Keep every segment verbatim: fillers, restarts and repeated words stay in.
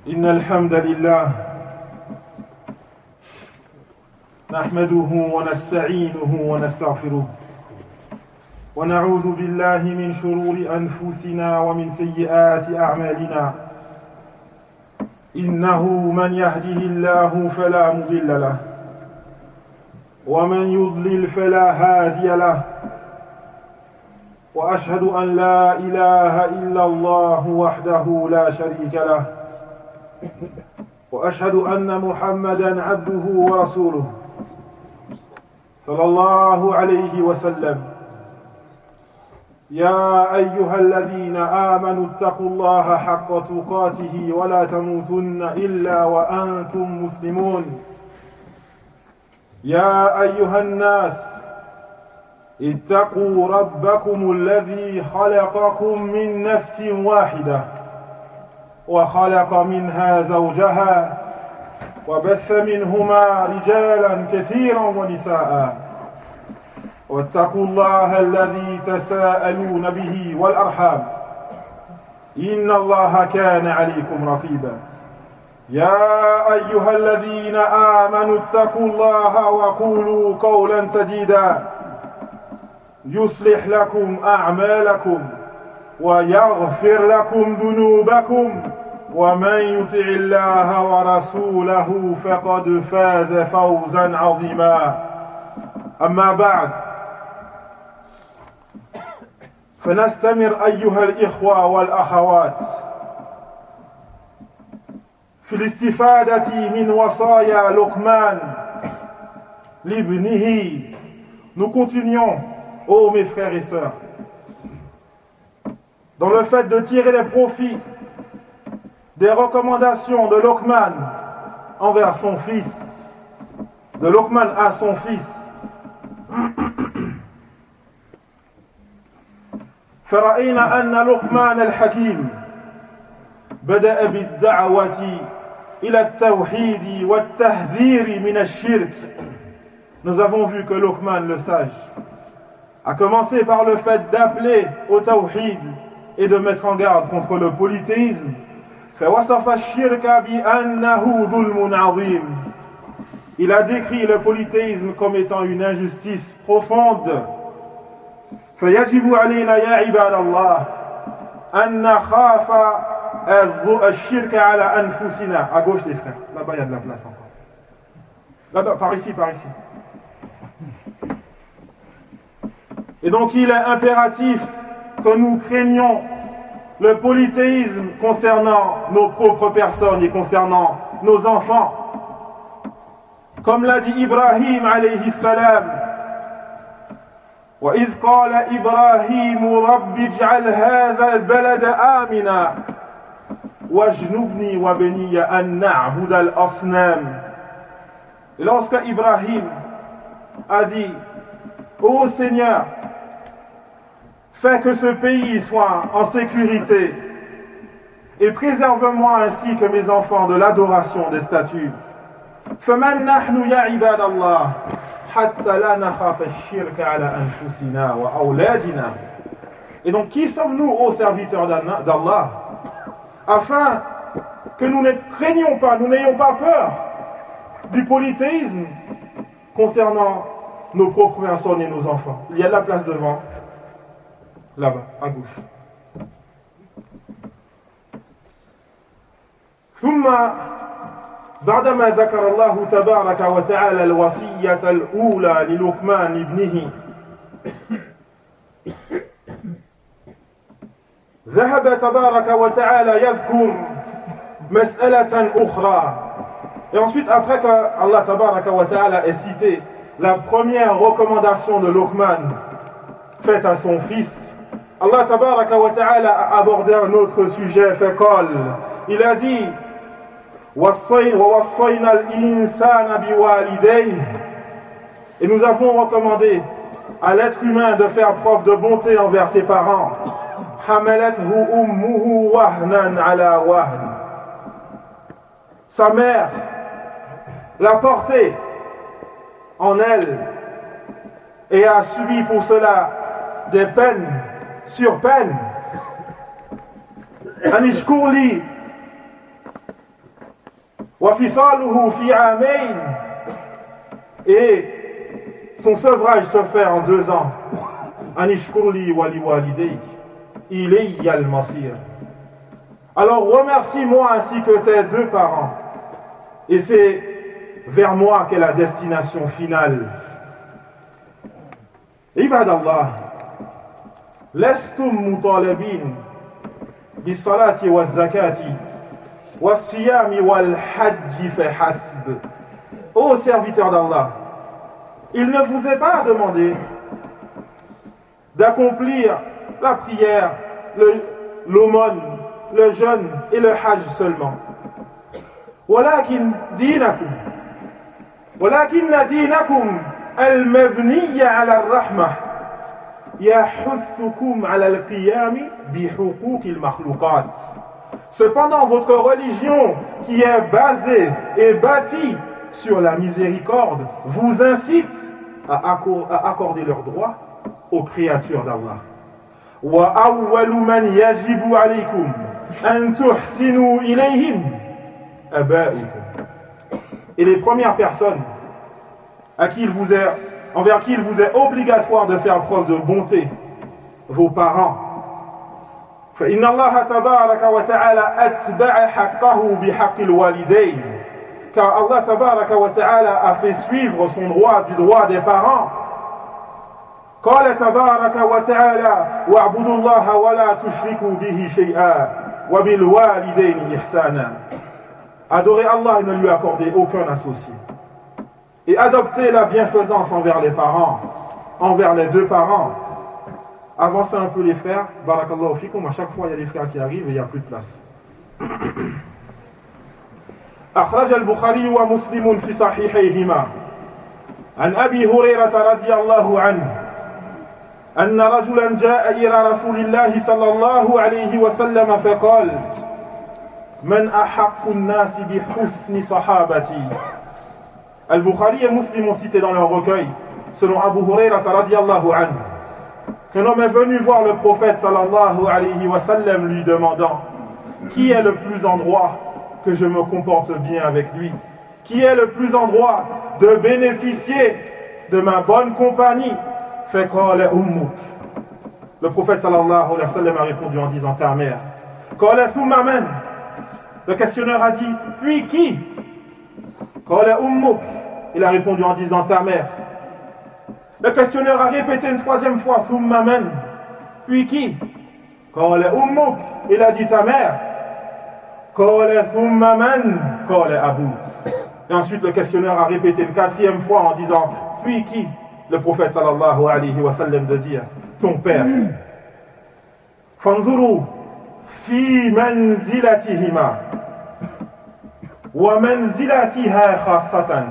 إن الحمد لله نحمده ونستعينه ونستغفره ونعوذ بالله من شرور أنفسنا ومن سيئات أعمالنا إنه من يهده الله فلا مضل له ومن يضلل فلا هادي له وأشهد أن لا إله إلا الله وحده لا شريك له وأشهد أن محمدًا عبده ورسوله صلى الله عليه وسلم يا أيها الذين آمنوا اتقوا الله حق تقاته ولا تموتن إلا وأنتم مسلمون يا أيها الناس اتقوا ربكم الذي خلقكم من نفس واحدة وخلق منها زوجها وبث منهما رجالا كثيرا ونساء واتقوا الله الذي تساءلون به والأرحام إن الله كان عليكم رقيبا يا أيها الذين آمنوا اتقوا الله وقولوا قولا سديدا يصلح لكم أعمالكم ويغفر لكم ذنوبكم ومن يطع الله ورسوله فقد فاز فوزا عظيما أما بعد فنستمر أيها الإخوة والأخوات في الاستفادة من وصايا لقمان لابنه. Nous continuons, ô mes frères et sœurs, dans le fait de tirer les profits des recommandations de Luqman envers son fils, de Luqman à son fils. فرأينا أن لقمان الحكيم بدأ بالدعوة إلى التوحيد والتحذير من الشرك. Nous avons vu que Luqman le sage a commencé par le fait d'appeler au tawhid et de mettre en garde contre le polythéisme. فوصف الشرك بأنه ظلم عظيم. Il a décrit le polythéisme comme étant une injustice profonde. فيجب علينا يا عباد الله أن نخاف الشرك على أنفسنا. À gauche les frères, là-bas il y a de la place encore. Là-bas, par ici, par ici. Et donc il est impératif que nous craignions le polythéisme concernant nos propres personnes et concernant nos enfants. Comme l'a dit Ibrahim alayhi salam, وَإِذْ قَالَ إِبْرَاهِيمُ رَبِّ اجْعَلْ هَذَا الْبَلَدَ آمِنًا وَاجْنُبْنِي وَبَنِيَّ أَن نَّعْبُدَ الْأَصْنَامَ. Et lorsque Ibrahim a dit: Ô Seigneur, fais que ce pays soit en sécurité et préserve-moi ainsi que mes enfants de l'adoration des statues. فَمَنْ نَحْنُ يَا عِبَادَ اللَّهِ حَتَّى لَا نَخَافَ الشِّرْكَ عَلَى أَنفُسِنَا وَأَوْلَادِنَا. Et donc qui sommes-nous, ô serviteurs d'Allah, afin que nous ne craignions pas, nous n'ayons pas peur du polythéisme concernant nos propres personnes et nos enfants. Il y a de la place devant, là-bas, à gauche. ثم بعدما ذكر الله تبارك وتعالى الوصية الأولى للقمان ابنه ذهب تبارك وتعالى يذكر مسألة أخرى. Et ensuite, après que Allah tabaraka wa ta'ala ait cité la première recommandation de Luqman faite à son fils, Allah tabaraka wa ta'ala a abordé un autre sujet. فقال, il a dit: وَوَصَّيْنَا الْإِنسَانَ بِوَالِدَيْهِ. Et nous avons recommandé à l'être humain de faire preuve de bonté envers ses parents. حَمَلَتْهُ أُمُّهُ وَهْنًا عَلَى وَهْنٍ. Sa mère l'a porté en elle et a subi pour cela des peines sur peine. Anishkourli وفصاله في عامين. Et son sevrage se fait en deux ans. Anishkur li wa li walidayk ilayya al-masir. Alors remercie-moi ainsi que tes deux parents. Et c'est vers moi qu'est la destination finale. Ibadallah, lestum mutalabin bis-salati waz-zakati was-siyami wal-hajji fa hasb. Ô serviteurs d'Allah, il ne vous est pas demandé d'accomplir la prière, le, l'aumône, le jeûne et le hajj seulement. ولكن دينكم ولكن دينكم المبني على الرحمة يحثكم على القيام بحقوق المخلوقات. Cependant, votre religion qui est basée et bâtie sur la miséricorde vous incite à accorder leurs droits aux créatures d'Allah. وَأَوَّلُ مَنْ يَجِبُ عَلَيْكُمْ أَنْ تُحْسِنُوا إِلَيْهِمْ أَبَاؤُكُمْ. Et les premières personnes à qui il vous est, envers qui il vous est obligatoire de faire preuve de bonté, vos parents. فإن الله تبارك وتعالى أتبع حقه بحق الوالدين. Car Allah tabaraka wa ta'ala a fait suivre son droit du droit des parents. قال تبارك وتعالى واعبدوا الله ولا تشركوا به شيئا وبالوالدين إحسانا. Adorez Allah et ne lui accordez aucun associé. Et adoptez la bienfaisance envers les parents, envers les deux parents. Avancez un peu les frères. Barakallahu fikum. À chaque fois, il y a des frères qui arrivent et il n'y a plus de place. أخرج البخاري ومسلم في صحيحيهما عن أبي هريرة رضي الله عنه أن رجلا جاء إلى رسول الله صلى الله عليه وسلم فقال من أحق الناس بحسن صحابتي. Al-Bukhari et Muslim ont cité dans leur recueil, selon Abu Huraira radiyallahu anhu, qu'un homme est venu voir le prophète sallallahu alayhi wa sallam lui demandant qui est le plus en droit que je me comporte bien avec lui, qui est le plus en droit de bénéficier de ma bonne compagnie. Fait qala ummuk. Le prophète sallallahu alayhi wa sallam a répondu en disant ta mère. Qala thumma man. Le questionneur a dit puis qui? Qala ummuk. Il a répondu en disant ta mère. Le questionneur a répété une troisième fois thumma man. Puis qui? Qala ummuk. Il a dit ta mère. Qala thumma man. Qala abuk. Et ensuite le questionneur a répété une quatrième fois en disant puis qui? Le prophète sallallahu alayhi wa sallam de dire ton père. Fanzuru fi manzilatihima wa manzilatiha khassatan.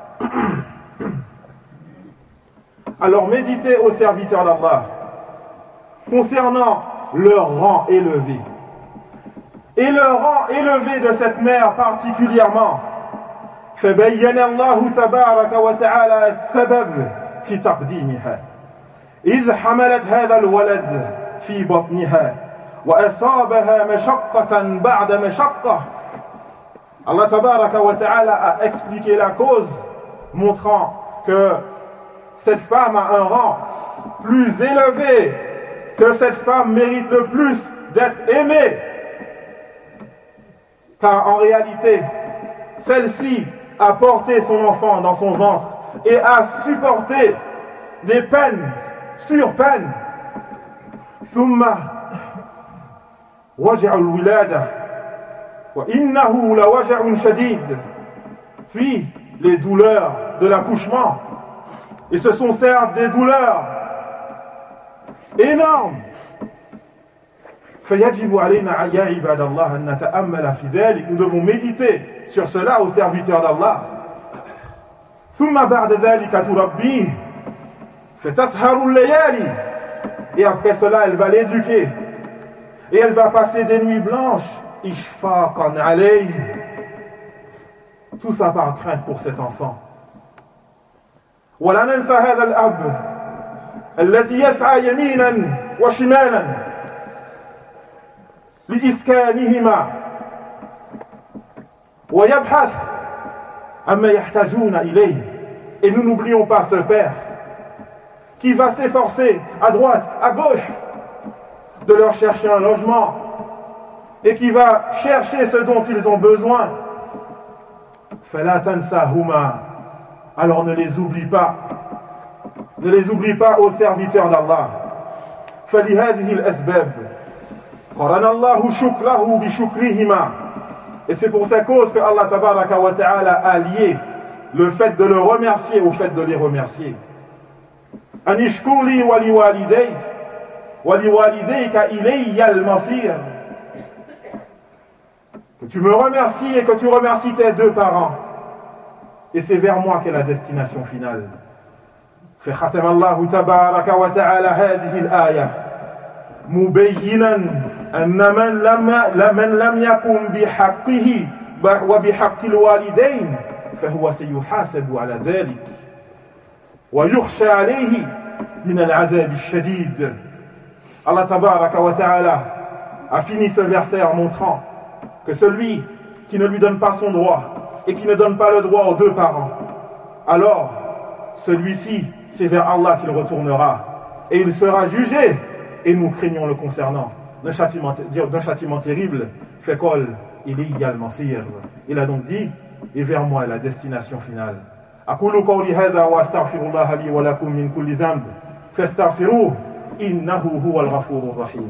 Alors méditez aux serviteurs d'Allah concernant leur rang élevé et le rang élevé de cette mère particulièrement. فبين الله تبارك وتعالى السبب في تقديمها إذ حملت هذا الولد في بطنها وأصابها مشقة بعد مشقة. Allah tabaraka wa ta'ala a expliqué la cause, montrant que cette femme a un rang plus élevé, que cette femme mérite le plus d'être aimée. Car en réalité, celle-ci a porté son enfant dans son ventre et a supporté des peines sur peines. Thumma waja'u al-wilada wa innahu la waja'un shadid. Puis les douleurs de l'accouchement, et ce sont certes des douleurs énormes. فيجب علينا يا عباد الله أن نتأمل في ذلك. Nous devons méditer sur cela aux serviteurs d'Allah. ثم بعد ذلك تربيه فتسهر الليالي. Et après cela, elle va l'éduquer et elle va passer des nuits blanches. إشفاقا عليه. Tout ça par crainte pour cet enfant. ولا ننسى هذا الأب الذي يسعى يمينا وشمالا لإسكانهما ويبحث عما يحتاجون إليه. Et nous n'oublions pas ce père qui va s'efforcer à droite, à gauche de leur chercher un logement et qui va chercher ce dont ils ont besoin. فلا تنساهما. Alors ne les oublie pas. Ne les oublie pas aux serviteurs d'Allah. فلهذه الأسباب قرن الله شكره بشكرهما. Et c'est pour cette cause que Allah tabaraka wa ta'ala a lié le fait de le remercier au fait de les remercier. أن اشكر لي ولوالديك ولوالديك إلي المصير. Que tu me remercies et que tu remercies tes deux parents. Et c'est vers moi qu'est la destination finale. فختم الله تبارك وتعالى هذه الآية مبينا أن من لم من لم يقم بحقه وبحق الوالدين فهو سيحاسب على ذلك ويخشى عليه من العذاب الشديد. Allah tabaraka wa ta'ala a fini ce verset en montrant que celui qui ne lui donne pas son droit et qui ne donne pas le droit aux deux parents, alors celui-ci, c'est vers Allah qu'il retournera et il sera jugé, et nous craignons le concernant d'un châtiment, d'un châtiment terrible. Fekol, il est également sire. Il a donc dit, et vers moi est la destination finale. أقول قولي هذا وأستغفر الله لي ولكم من كل ذنب فاستغفروه إنه هو الغفور الرحيم.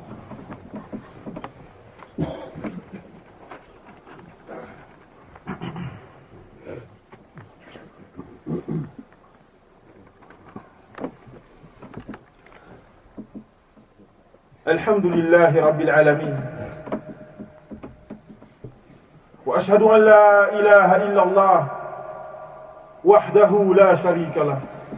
الحمد لله رب العالمين وأشهد أن لا إله إلا الله وحده لا شريك له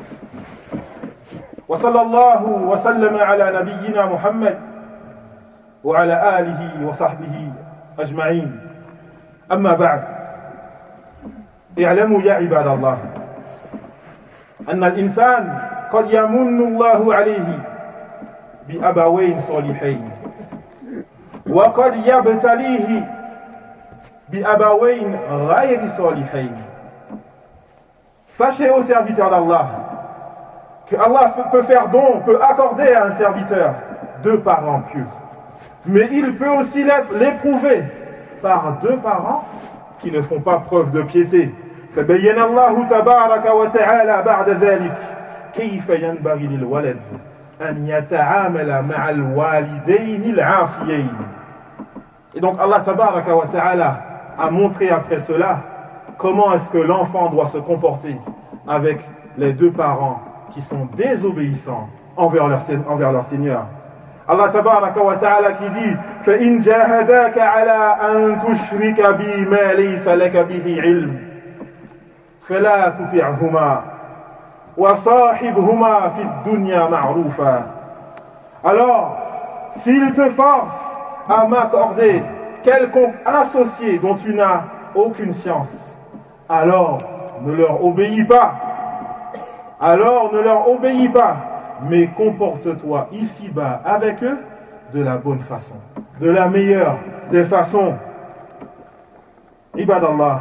وصلى الله وسلم على نبينا محمد وعلى آله وصحبه أجمعين. أما بعد، اعلموا يا عباد الله أن الإنسان قد يمن الله عليه بأبوين صالحين وقد يبتليه بأبوين غير صالحين. Sachez, ô serviteurs d'Allah, que Allah peut faire don, peut accorder à un serviteur deux parents pieux, mais il peut aussi l'éprouver par deux parents qui ne font pas preuve de piété. فبين الله تبارك وتعالى بعد ذلك كيف ينبغي للولد أن يتعامل مع الوالدين العاصيين. Et donc Allah tabaraka wa ta'ala a montré après cela comment est-ce que l'enfant doit se comporter avec les deux parents qui sont désobéissants envers leur, envers leur Seigneur. Allah tabaraka wa ta'ala qui dit فَإِنْ جَاهَدَاكَ عَلَىٰ أَن تُشْرِكَ بِي مَا لَيْسَ لَكَ بِهِ عِلْمٍ فَلَا تُطِعْهُمَا وَصَاحِبْهُمَا فِي الدُّنْيَا مَعْرُوفًا. Alors, s'ils te forcent à m'accorder quelconque associé dont tu n'as aucune science, alors ne leur obéis pas. Alors ne leur obéis pas, mais comporte-toi ici-bas avec eux de la bonne façon, de la meilleure des façons. Ibadallah,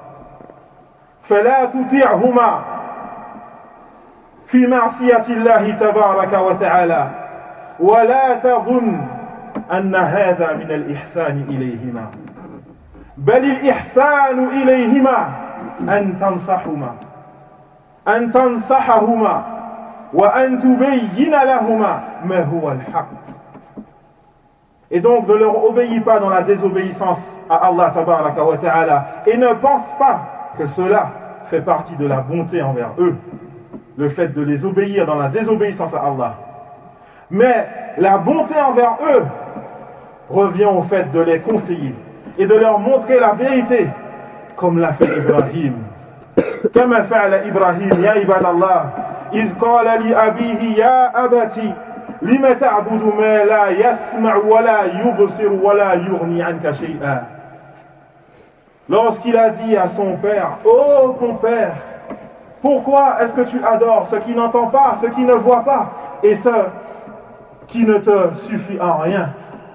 فلا تطيعهما في معصية الله تبارك وتعالى ولا تظن أن هذا من الإحسان إليهما بل الإحسان إليهما أن تنصحهما أن تنصحهما وأن تبين لهما ما هو الحق. Et donc ne leur obéis pas dans la désobéissance à Allah tabaraka wa ta'ala et ne pense pas que cela fait partie de la bonté envers eux, le fait de les obéir dans la désobéissance à Allah. Mais la bonté envers eux revient au fait de les conseiller et de leur montrer la vérité, comme l'a fait Ibrahim. كما فعل إبراهيم يا عباد الله إذ قال لأبيه يا أبتي لم تعبد ما لا يسمع ولا يبصر ولا يغني عنك شيئا. Lorsqu'il a dit à son père, ô mon père, pourquoi est-ce que tu adores ce qui n'entend pas, ce qui ne voit pas, et ce qui ne te suffit en rien?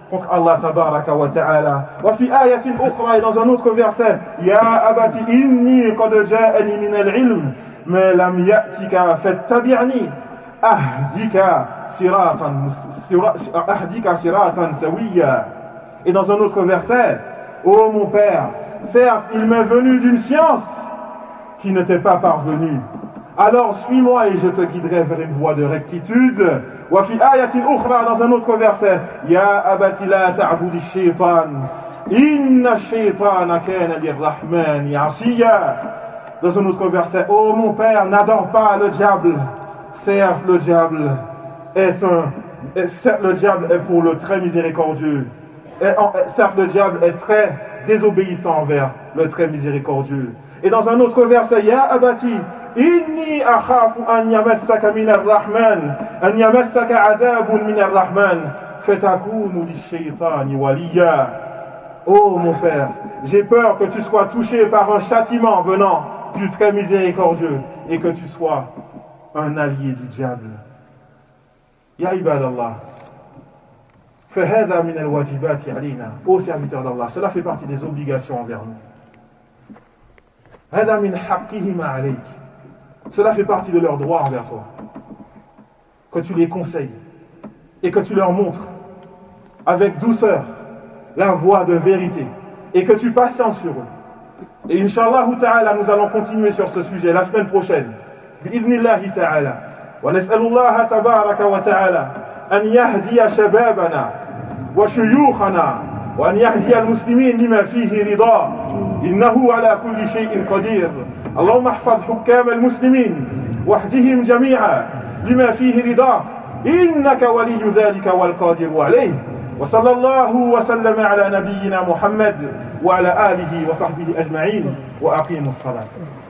contre Allah tabaraka wa ta'ala. Wa fi ayatin ukhra, et dans un autre verset, Ya abati inni qad ja'ani min al-ilm ma lam ya'tika fattabi'ni ahdika siratan ahdika siratan sawiya. Et dans un autre verset, ô mon père, certes il m'est venu d'une science qui ne t'est pas parvenue. Alors suis-moi et je te guiderai vers une voie de rectitude. Wa fi ayatin ukhra, dans un autre verset, Ya abati la ta'budi shaytan inna shaytana kana lirrahmani asiya. Dans un autre verset, oh mon père, n'adore pas le diable. Certes le diable est un certes le diable est pour le très miséricordieux. Et, certes le diable est très désobéissant envers le très miséricordieux. Et dans un autre verset, Ya abati inni akhafu an yamassaka min ar-rahman an yamassaka adhabun min ar-rahman fatakunu lish-shaytani waliya. Oh mon père, j'ai peur que tu sois touché par un châtiment venant du très miséricordieux et que tu sois un allié du diable. Ya ibadallah, fahadha min al-wajibati alayna. Ô serviteurs d'Allah, cela fait partie des obligations envers nous. Hada min haqqihima alayk. Cela fait partie de leurs droits envers toi. Que tu les conseilles et que tu leur montres avec douceur la voie de vérité et que tu patientes sur eux. Et Inch'Allah ta'ala, nous allons continuer sur ce sujet la semaine prochaine. Bi'idhnillahi ta'ala. Wa nas'alullaha tabaraka wa ta'ala an yahdiya shababana wa shuyukhana wa an yahdiya al-muslimin lima fihi rida. إنه على كل شيء قدير. اللهم احفظ حكام المسلمين واهدهم جميعا لما فيه رضاك إنك ولي ذلك والقادر عليه. وصلى الله وسلم على نبينا محمد وعلى آله وصحبه أجمعين وأقيموا الصلاة.